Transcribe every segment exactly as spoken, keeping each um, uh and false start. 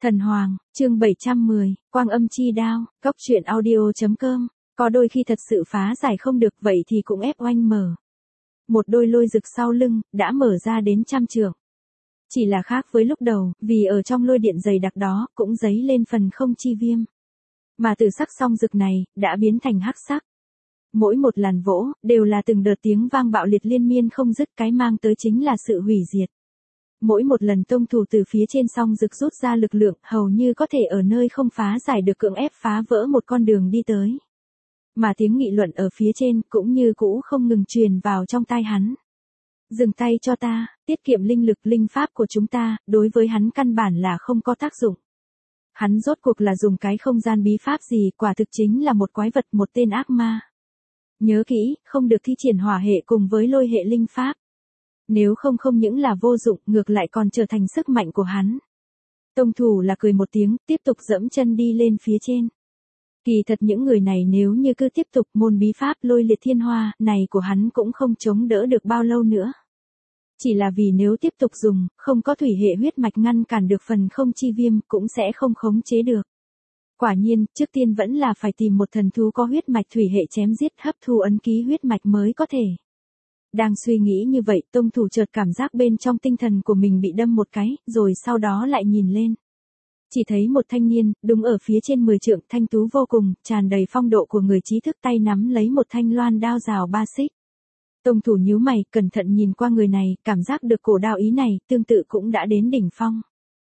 Thần Hoàng, chương bảy trăm mười, Quang Âm Chi Đao, Cốc Truyện Audio chấm com, có đôi khi thật sự phá giải không được vậy thì cũng ép oanh mở. Một đôi lôi rực sau lưng, đã mở ra đến trăm trượng. Chỉ là khác với lúc đầu, vì ở trong lôi điện dày đặc đó, cũng dấy lên phần không chi viêm. Mà từ sắc song rực này, đã biến thành hắc sắc. Mỗi một làn vỗ, đều là từng đợt tiếng vang bạo liệt liên miên không dứt, cái mang tới chính là sự hủy diệt. Mỗi một lần tông thủ từ phía trên song rực rút ra lực lượng, hầu như có thể ở nơi không phá giải được cưỡng ép phá vỡ một con đường đi tới. Mà tiếng nghị luận ở phía trên cũng như cũ không ngừng truyền vào trong tai hắn. Dừng tay cho ta, tiết kiệm linh lực linh pháp của chúng ta, đối với hắn căn bản là không có tác dụng. Hắn rốt cuộc là dùng cái không gian bí pháp gì, quả thực chính là một quái vật, một tên ác ma. Nhớ kỹ, không được thi triển hỏa hệ cùng với lôi hệ linh pháp. Nếu không không những là vô dụng, ngược lại còn trở thành sức mạnh của hắn. Tông thủ là cười một tiếng, tiếp tục dẫm chân đi lên phía trên. Kỳ thật những người này nếu như cứ tiếp tục môn bí pháp lôi liệt thiên hoa này của hắn cũng không chống đỡ được bao lâu nữa. Chỉ là vì nếu tiếp tục dùng, không có thủy hệ huyết mạch ngăn cản được phần không chi viêm cũng sẽ không khống chế được. Quả nhiên, trước tiên vẫn là phải tìm một thần thú có huyết mạch thủy hệ chém giết hấp thu ấn ký huyết mạch mới có thể. Đang suy nghĩ như vậy, tông thủ chợt cảm giác bên trong tinh thần của mình bị đâm một cái, rồi sau đó lại nhìn lên. Chỉ thấy một thanh niên, đứng ở phía trên mười trượng, thanh tú vô cùng, tràn đầy phong độ của người trí thức, tay nắm lấy một thanh loan đao rào ba xích. Tông thủ nhíu mày, cẩn thận nhìn qua người này, cảm giác được cổ đao ý này, tương tự cũng đã đến đỉnh phong.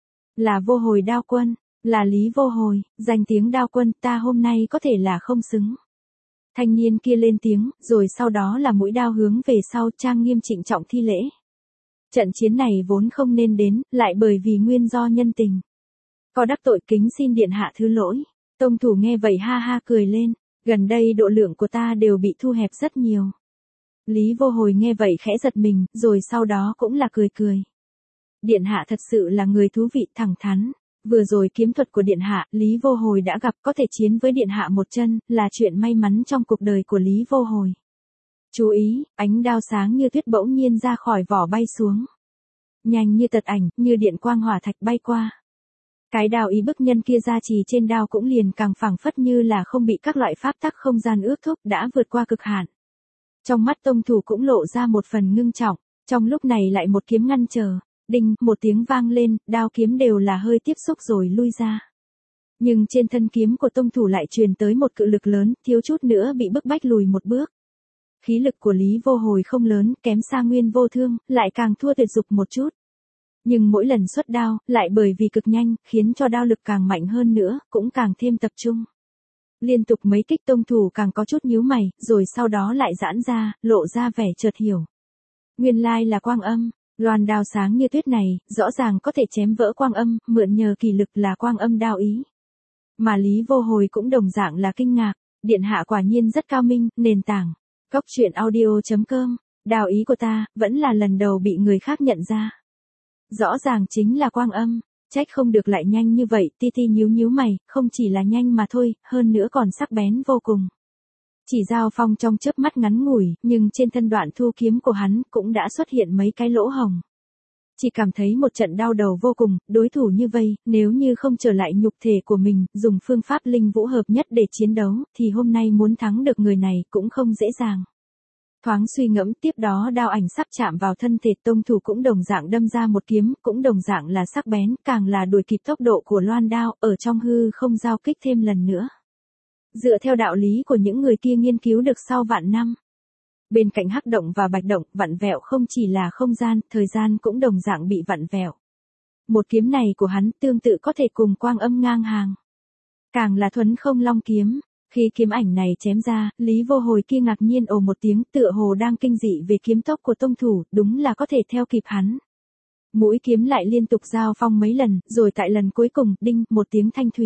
Là Vô Hồi Đao Quân, là Lý Vô Hồi, danh tiếng đao quân, ta hôm nay có thể là không xứng. Thanh niên kia lên tiếng, rồi sau đó là mũi đao hướng về sau, trang nghiêm trịnh trọng thi lễ. Trận chiến này vốn không nên đến, lại bởi vì nguyên do nhân tình. Có đắc tội kính xin điện hạ thứ lỗi. Tông thủ nghe vậy ha ha cười lên, gần đây độ lượng của ta đều bị thu hẹp rất nhiều. Lý Vô Hồi nghe vậy khẽ giật mình, rồi sau đó cũng là cười cười. Điện hạ thật sự là người thú vị, thẳng thắn. Vừa rồi kiếm thuật của điện hạ, Lý Vô Hồi đã gặp, có thể chiến với điện hạ một chân, là chuyện may mắn trong cuộc đời của Lý Vô Hồi. Chú ý, ánh đao sáng như tuyết bỗng nhiên ra khỏi vỏ bay xuống. Nhanh như tật ảnh, như điện quang hỏa thạch bay qua. Cái đao ý bức nhân kia ra trì trên đao cũng liền càng phảng phất như là không bị các loại pháp tắc không gian ước thúc, đã vượt qua cực hạn. Trong mắt tông thủ cũng lộ ra một phần ngưng trọng, trong lúc này lại một kiếm ngăn trở. Đinh, một tiếng vang lên, đao kiếm đều là hơi tiếp xúc rồi lui ra. Nhưng trên thân kiếm của tông thủ lại truyền tới một cự lực lớn, thiếu chút nữa bị bức bách lùi một bước. Khí lực của Lý Vô Hồi không lớn, kém xa Nguyên Vô Thương, lại càng thua tuyệt dục một chút. Nhưng mỗi lần xuất đao, lại bởi vì cực nhanh, khiến cho đao lực càng mạnh hơn nữa, cũng càng thêm tập trung. Liên tục mấy kích tông thủ càng có chút nhíu mày, rồi sau đó lại giãn ra, lộ ra vẻ chợt hiểu. Nguyên lai là quang âm. Loan đao sáng như tuyết này, rõ ràng có thể chém vỡ quang âm, mượn nhờ kỳ lực là quang âm đao ý. Mà Lý Vô Hồi cũng đồng dạng là kinh ngạc, điện hạ quả nhiên rất cao minh, nền tảng. Cốc Truyện Audio chấm com, đao ý của ta, vẫn là lần đầu bị người khác nhận ra. Rõ ràng chính là quang âm, trách không được lại nhanh như vậy, ti ti nhíu nhíu mày, không chỉ là nhanh mà thôi, hơn nữa còn sắc bén vô cùng. Chỉ giao phong trong chớp mắt ngắn ngủi, nhưng trên thân đoạn thu kiếm của hắn cũng đã xuất hiện mấy cái lỗ hồng. Chỉ cảm thấy một trận đau đầu vô cùng, đối thủ như vây, nếu như không trở lại nhục thể của mình, dùng phương pháp linh vũ hợp nhất để chiến đấu, thì hôm nay muốn thắng được người này cũng không dễ dàng. Thoáng suy ngẫm, tiếp đó đao ảnh sắp chạm vào thân thể tông thủ cũng đồng dạng đâm ra một kiếm, cũng đồng dạng là sắc bén, càng là đuổi kịp tốc độ của loan đao, ở trong hư không giao kích thêm lần nữa. Dựa theo đạo lý của những người kia nghiên cứu được sau vạn năm. Bên cạnh hắc động và bạch động, vặn vẹo không chỉ là không gian, thời gian cũng đồng dạng bị vặn vẹo. Một kiếm này của hắn tương tự có thể cùng quang âm ngang hàng. Càng là thuấn không long kiếm, khi kiếm ảnh này chém ra, Lý Vô Hồi kia ngạc nhiên ồ một tiếng, tựa hồ đang kinh dị về kiếm tốc của tông thủ, đúng là có thể theo kịp hắn. Mũi kiếm lại liên tục giao phong mấy lần, rồi tại lần cuối cùng, đinh, một tiếng thanh thúy.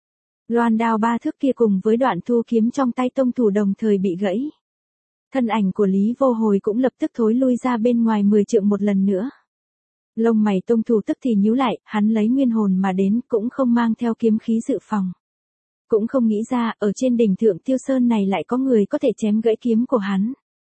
Loan đao ba thước kia cùng với đoạn thu kiếm trong tay tông thủ đồng thời bị gãy. Thân ảnh của Lý Vô Hồi cũng lập tức thối lui ra bên ngoài mười trượng một lần nữa. Lông mày tông thủ tức thì nhíu lại, hắn lấy nguyên hồn mà đến cũng không mang theo kiếm khí dự phòng. Cũng không nghĩ ra, ở trên đỉnh thượng Tiêu Sơn này lại có người có thể chém gãy kiếm của hắn.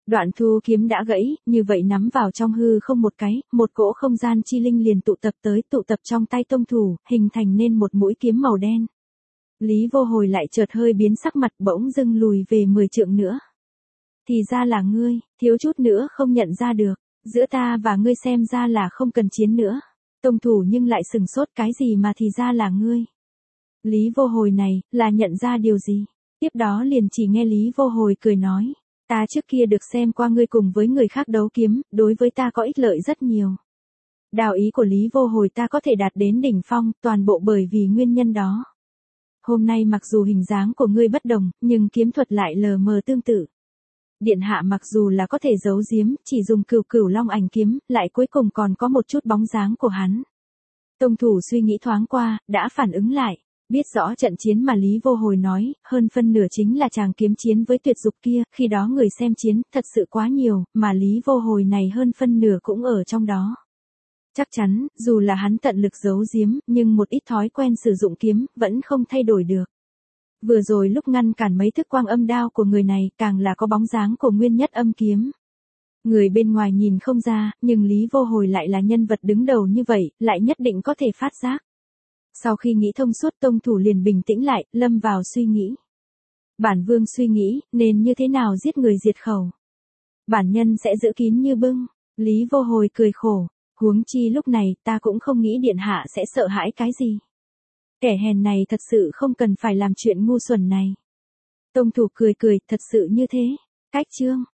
Đoạn thu kiếm đã gãy, như vậy nắm vào trong hư không một cái, một cỗ không gian chi linh liền tụ tập tới, tụ tập trong tay tông thủ, hình thành nên một mũi kiếm màu đen. Lý Vô Hồi lại chợt hơi biến sắc mặt, bỗng dưng lùi về mười trượng nữa. Thì ra là ngươi, thiếu chút nữa không nhận ra được, giữa ta và ngươi xem ra là không cần chiến nữa. Tông thủ nhưng lại sừng sốt, cái gì mà thì ra là ngươi. Lý Vô Hồi này, là nhận ra điều gì? Tiếp đó liền chỉ nghe Lý Vô Hồi cười nói, ta trước kia được xem qua ngươi cùng với người khác đấu kiếm, đối với ta có ích lợi rất nhiều. Đạo ý của Lý Vô Hồi ta có thể đạt đến đỉnh phong, toàn bộ bởi vì nguyên nhân đó. Hôm nay mặc dù hình dáng của ngươi bất đồng, nhưng kiếm thuật lại lờ mờ tương tự. Điện hạ mặc dù là có thể giấu giếm, chỉ dùng cửu cửu long ảnh kiếm, lại cuối cùng còn có một chút bóng dáng của hắn. Tông thủ suy nghĩ thoáng qua, đã phản ứng lại, biết rõ trận chiến mà Lý Vô Hồi nói, hơn phân nửa chính là chàng kiếm chiến với tuyệt dục kia, khi đó người xem chiến, thật sự quá nhiều, mà Lý Vô Hồi này hơn phân nửa cũng ở trong đó. Chắc chắn, dù là hắn tận lực giấu giếm, nhưng một ít thói quen sử dụng kiếm, vẫn không thay đổi được. Vừa rồi lúc ngăn cản mấy thức quang âm đao của người này, càng là có bóng dáng của nguyên nhất âm kiếm. Người bên ngoài nhìn không ra, nhưng Lý Vô Hồi lại là nhân vật đứng đầu như vậy, lại nhất định có thể phát giác. Sau khi nghĩ thông suốt, tông thủ liền bình tĩnh lại, lâm vào suy nghĩ. Bản vương suy nghĩ, nên như thế nào giết người diệt khẩu. Bản nhân sẽ giữ kín như bưng. Lý Vô Hồi cười khổ. Huống chi lúc này, ta cũng không nghĩ điện hạ sẽ sợ hãi cái gì. Kẻ hèn này thật sự không cần phải làm chuyện ngu xuẩn này. Tông thủ cười cười, thật sự như thế. Cách chương.